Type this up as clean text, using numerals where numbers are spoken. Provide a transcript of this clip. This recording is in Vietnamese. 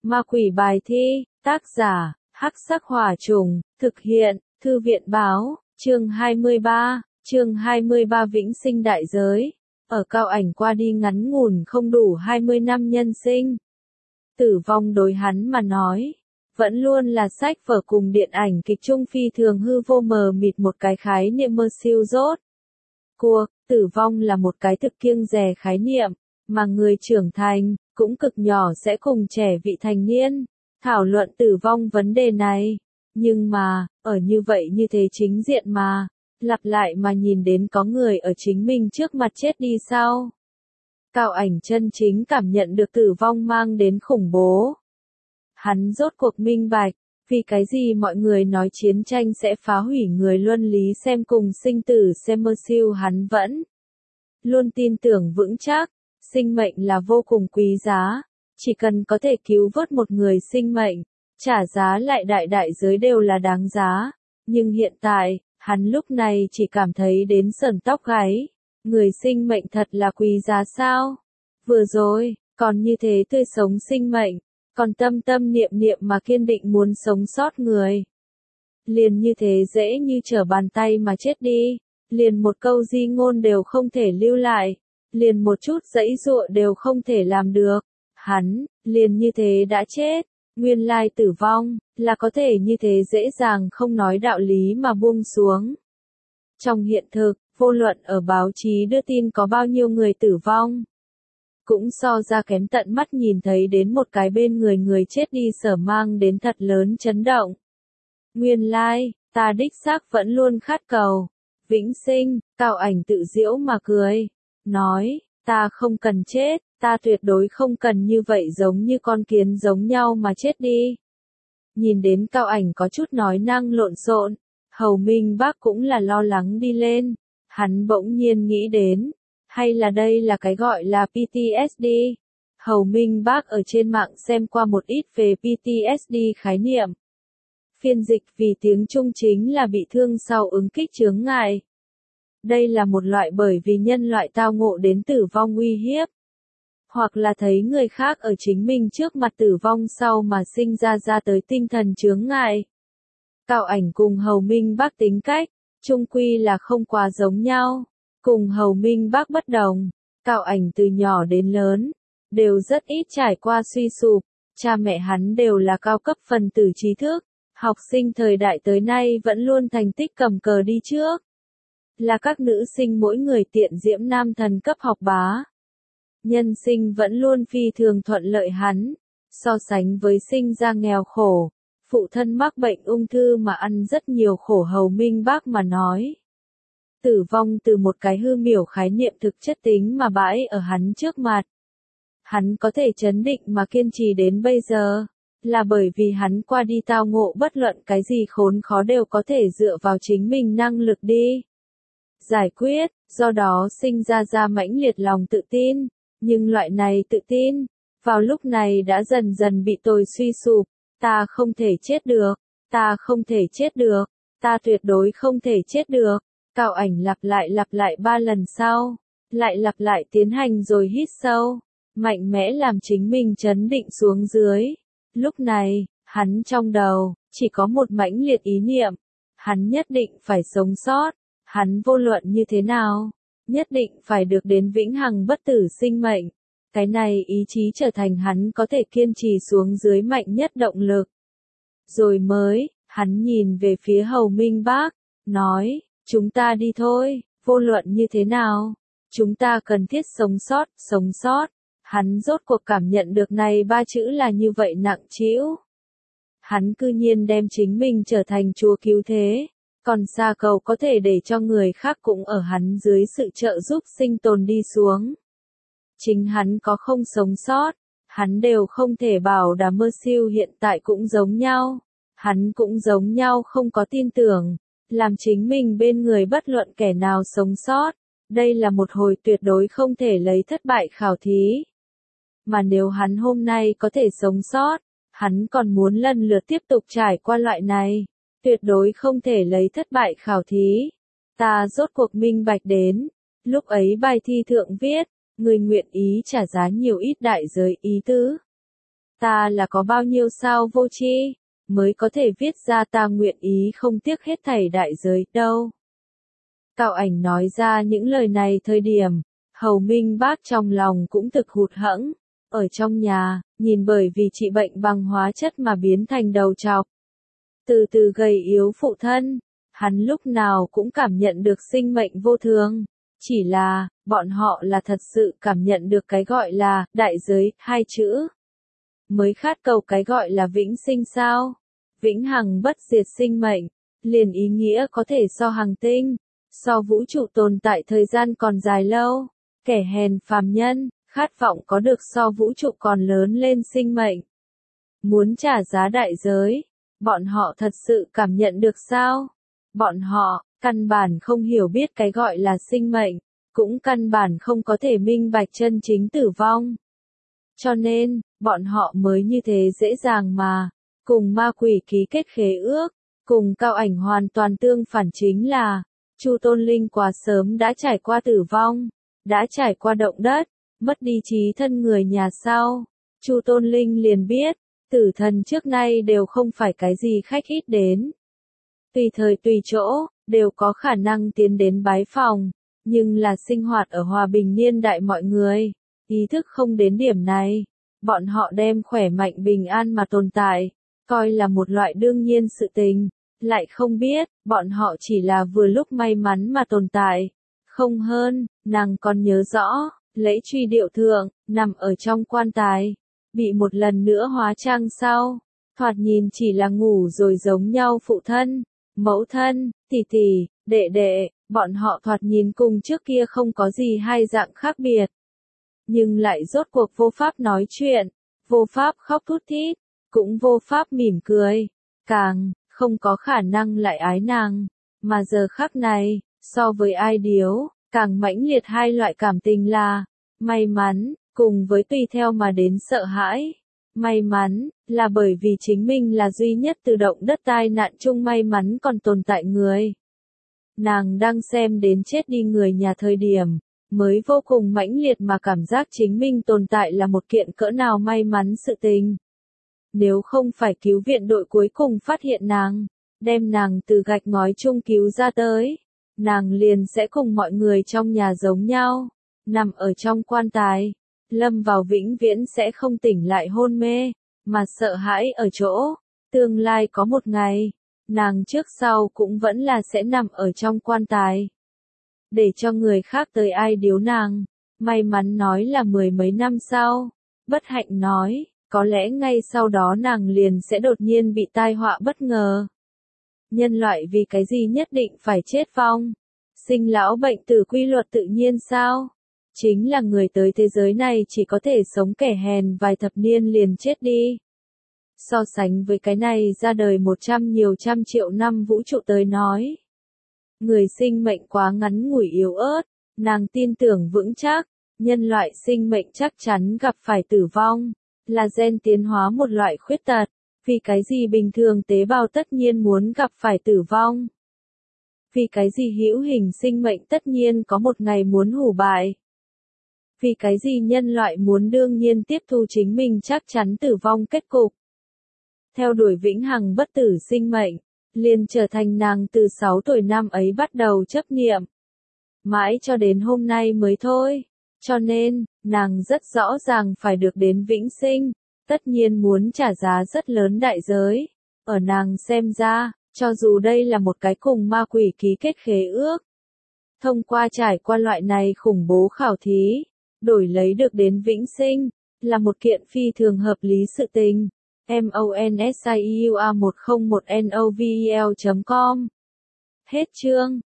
Ma quỷ bài thi, tác giả, Hắc Sắc Hỏa Trùng, thực hiện, Thư viện Báo, chương 23 Vĩnh sinh đại giới. Ở Cao Ảnh qua đi ngắn ngủn không đủ 20 năm nhân sinh. Tử vong đối hắn mà nói, vẫn luôn là sách vở cùng điện ảnh kịch trung phi thường hư vô mờ mịt một cái khái niệm mơ siêu rốt. Tử vong là một cái thực kiêng dè khái niệm, mà người trưởng thành, cũng cực nhỏ sẽ cùng trẻ vị thành niên, thảo luận tử vong vấn đề này. Nhưng mà, ở như vậy như thế chính diện mà, lặp lại mà nhìn đến có người ở chính mình trước mặt chết đi sao? Cao Ảnh chân chính cảm nhận được tử vong mang đến khủng bố. Hắn rốt cuộc minh bạch, vì cái gì mọi người nói chiến tranh sẽ phá hủy người luân lý xem cùng sinh tử xem mơ siêu, hắn vẫn luôn tin tưởng vững chắc, sinh mệnh là vô cùng quý giá, chỉ cần có thể cứu vớt một người sinh mệnh, trả giá lại đại giới đều là đáng giá. Nhưng hiện tại, hắn lúc này chỉ cảm thấy đến sởn tóc gáy, người sinh mệnh thật là quý giá sao? Vừa rồi, còn như thế tươi sống sinh mệnh, còn tâm niệm mà kiên định muốn sống sót người. Liền như thế dễ như trở bàn tay mà chết đi, liền một câu di ngôn đều không thể lưu lại, liền một chút giãy giụa đều không thể làm được. Hắn, liền như thế đã chết. Nguyên lai tử vong, là có thể như thế dễ dàng không nói đạo lý mà buông xuống. Trong hiện thực, vô luận ở báo chí đưa tin có bao nhiêu người tử vong, cũng so ra kém tận mắt nhìn thấy đến một cái bên người chết đi sở mang đến thật lớn chấn động. Nguyên lai, ta đích xác vẫn luôn khát cầu vĩnh sinh. Cao Ảnh tự giễu mà cười, nói, ta không cần chết, ta tuyệt đối không cần như vậy giống như con kiến giống nhau mà chết đi. Nhìn đến Cao Ảnh có chút nói năng lộn xộn, Hầu Minh Bác cũng là lo lắng đi lên. Hắn bỗng nhiên nghĩ đến, hay là đây là cái gọi là PTSD. Hầu Minh Bác ở trên mạng xem qua một ít về PTSD khái niệm. Phiên dịch vì tiếng Trung chính là bị thương sau ứng kích chướng ngại. Đây là một loại bởi vì nhân loại tao ngộ đến tử vong uy hiếp, hoặc là thấy người khác ở chính mình trước mặt tử vong sau mà sinh ra tới tinh thần chướng ngại. Cao Ảnh cùng Hầu Minh Bác tính cách, chung quy là không quá giống nhau. Cùng Hầu Minh Bác bất đồng, Cao Ảnh từ nhỏ đến lớn, đều rất ít trải qua suy sụp, cha mẹ hắn đều là cao cấp phần tử trí thức, học sinh thời đại tới nay vẫn luôn thành tích cầm cờ đi trước. Là các nữ sinh mỗi người tiện diễm nam thần cấp học bá. Nhân sinh vẫn luôn phi thường thuận lợi hắn, so sánh với sinh ra nghèo khổ, phụ thân mắc bệnh ung thư mà ăn rất nhiều khổ Hầu Minh Bác mà nói. Tử vong từ một cái hư miểu khái niệm thực chất tính mà bãi ở hắn trước mặt. Hắn có thể chấn định mà kiên trì đến bây giờ, là bởi vì hắn qua đi tao ngộ bất luận cái gì khốn khó đều có thể dựa vào chính mình năng lực đi giải quyết, do đó sinh ra mãnh liệt lòng tự tin. Nhưng loại này tự tin, vào lúc này đã dần dần bị tôi suy sụp. Ta không thể chết được, ta không thể chết được, ta tuyệt đối không thể chết được. Cao Ảnh lặp lại 3 lần sau, lại lặp lại tiến hành rồi hít sâu, mạnh mẽ làm chính mình trấn định xuống dưới. Lúc này, hắn trong đầu, chỉ có một mãnh liệt ý niệm, hắn nhất định phải sống sót, hắn vô luận như thế nào, nhất định phải được đến vĩnh hằng bất tử sinh mệnh. Cái này ý chí trở thành hắn có thể kiên trì xuống dưới mạnh nhất động lực. Rồi mới, hắn nhìn về phía Hầu Minh Bác, nói, chúng ta đi thôi, vô luận như thế nào, chúng ta cần thiết sống sót. Hắn rốt cuộc cảm nhận được này 3 chữ là như vậy nặng trĩu. Hắn cư nhiên đem chính mình trở thành Chúa cứu thế, còn xa cầu có thể để cho người khác cũng ở hắn dưới sự trợ giúp sinh tồn đi xuống. Chính hắn có không sống sót, hắn đều không thể bảo đảm mơ siêu hiện tại cũng giống nhau. Hắn cũng giống nhau không có tin tưởng, làm chính mình bên người bất luận kẻ nào sống sót. Đây là một hồi tuyệt đối không thể lấy thất bại khảo thí. Mà nếu hắn hôm nay có thể sống sót, hắn còn muốn lần lượt tiếp tục trải qua loại này, tuyệt đối không thể lấy thất bại khảo thí. Ta rốt cuộc minh bạch đến, lúc ấy bài thi thượng viết, người nguyện ý trả giá nhiều ít đại giới ý tứ. Ta là có bao nhiêu sao vô tri, mới có thể viết ra ta nguyện ý không tiếc hết thảy đại giới đâu. Cao Ảnh nói ra những lời này thời điểm, Hầu Minh Bác trong lòng cũng thực hụt hẫng. Ở trong nhà, nhìn bởi vì trị bệnh bằng hóa chất mà biến thành đầu trọc. Từ từ gầy yếu phụ thân, hắn lúc nào cũng cảm nhận được sinh mệnh vô thường. Chỉ là, bọn họ là thật sự cảm nhận được cái gọi là đại giới, hai chữ. Mới khát cầu cái gọi là vĩnh sinh sao? Vĩnh hằng bất diệt sinh mệnh, liền ý nghĩa có thể so hành tinh, so vũ trụ tồn tại thời gian còn dài lâu. Kẻ hèn phàm nhân, khát vọng có được so vũ trụ còn lớn lên sinh mệnh. Muốn trả giá đại giới, bọn họ thật sự cảm nhận được sao? Bọn họ, căn bản không hiểu biết cái gọi là sinh mệnh, cũng căn bản không có thể minh bạch chân chính tử vong. Cho nên, bọn họ mới như thế dễ dàng mà, cùng ma quỷ ký kết khế ước, cùng Cao Ảnh hoàn toàn tương phản chính là, Chu Tôn Linh quá sớm đã trải qua tử vong, đã trải qua động đất, mất đi trí thân người nhà sau. Chu Tôn Linh liền biết, tử thần trước nay đều không phải cái gì khách ít đến. Tùy thời tùy chỗ, đều có khả năng tiến đến bái phòng, nhưng là sinh hoạt ở hòa bình niên đại mọi người, ý thức không đến điểm này. Bọn họ đem khỏe mạnh bình an mà tồn tại, coi là một loại đương nhiên sự tình, lại không biết, bọn họ chỉ là vừa lúc may mắn mà tồn tại. Không hơn, nàng còn nhớ rõ, lễ truy điệu thượng, nằm ở trong quan tài, bị một lần nữa hóa trang sau, thoạt nhìn chỉ là ngủ rồi giống nhau phụ thân, mẫu thân, tỷ tỷ, đệ đệ, bọn họ thoạt nhìn cùng trước kia không có gì hai dạng khác biệt. Nhưng lại rốt cuộc vô pháp nói chuyện, vô pháp khóc thút thít, cũng vô pháp mỉm cười, càng không có khả năng lại ái nàng, mà giờ khắc này, so với ai điếu, càng mãnh liệt hai loại cảm tình là may mắn, cùng với tùy theo mà đến sợ hãi. May mắn, là bởi vì chính mình là duy nhất từ động đất tai nạn chung may mắn còn tồn tại người. Nàng đang xem đến chết đi người nhà thời điểm, mới vô cùng mãnh liệt mà cảm giác chính mình tồn tại là một kiện cỡ nào may mắn sự tình. Nếu không phải cứu viện đội cuối cùng phát hiện nàng, đem nàng từ gạch ngói chung cứu ra tới, nàng liền sẽ cùng mọi người trong nhà giống nhau, nằm ở trong quan tài, lâm vào vĩnh viễn sẽ không tỉnh lại hôn mê, mà sợ hãi ở chỗ, tương lai có một ngày, nàng trước sau cũng vẫn là sẽ nằm ở trong quan tài. Để cho người khác tới ai điếu nàng, may mắn nói là mười mấy năm sau, bất hạnh nói, có lẽ ngay sau đó nàng liền sẽ đột nhiên bị tai họa bất ngờ. Nhân loại vì cái gì nhất định phải chết vong? Sinh lão bệnh tử quy luật tự nhiên sao? Chính là người tới thế giới này chỉ có thể sống kẻ hèn vài thập niên liền chết đi. So sánh với cái này ra đời 100 nhiều trăm triệu năm vũ trụ tới nói. Người sinh mệnh quá ngắn ngủi yếu ớt, nàng tin tưởng vững chắc, nhân loại sinh mệnh chắc chắn gặp phải tử vong, là gen tiến hóa một loại khuyết tật, vì cái gì bình thường tế bào tất nhiên muốn gặp phải tử vong. Vì cái gì hữu hình sinh mệnh tất nhiên có một ngày muốn hủ bại. Vì cái gì nhân loại muốn đương nhiên tiếp thu chính mình chắc chắn tử vong kết cục. Theo đuổi vĩnh hằng bất tử sinh mệnh, liền trở thành nàng từ 6 tuổi năm ấy bắt đầu chấp niệm. Mãi cho đến hôm nay mới thôi. Cho nên, nàng rất rõ ràng phải được đến vĩnh sinh, tất nhiên muốn trả giá rất lớn đại giới. Ở nàng xem ra, cho dù đây là một cái cùng ma quỷ ký kết khế ước. Thông qua trải qua loại này khủng bố khảo thí, đổi lấy được đến vĩnh sinh, là một kiện phi thường hợp lý sự tình. MONSIUA101NOVEL.com Hết chương.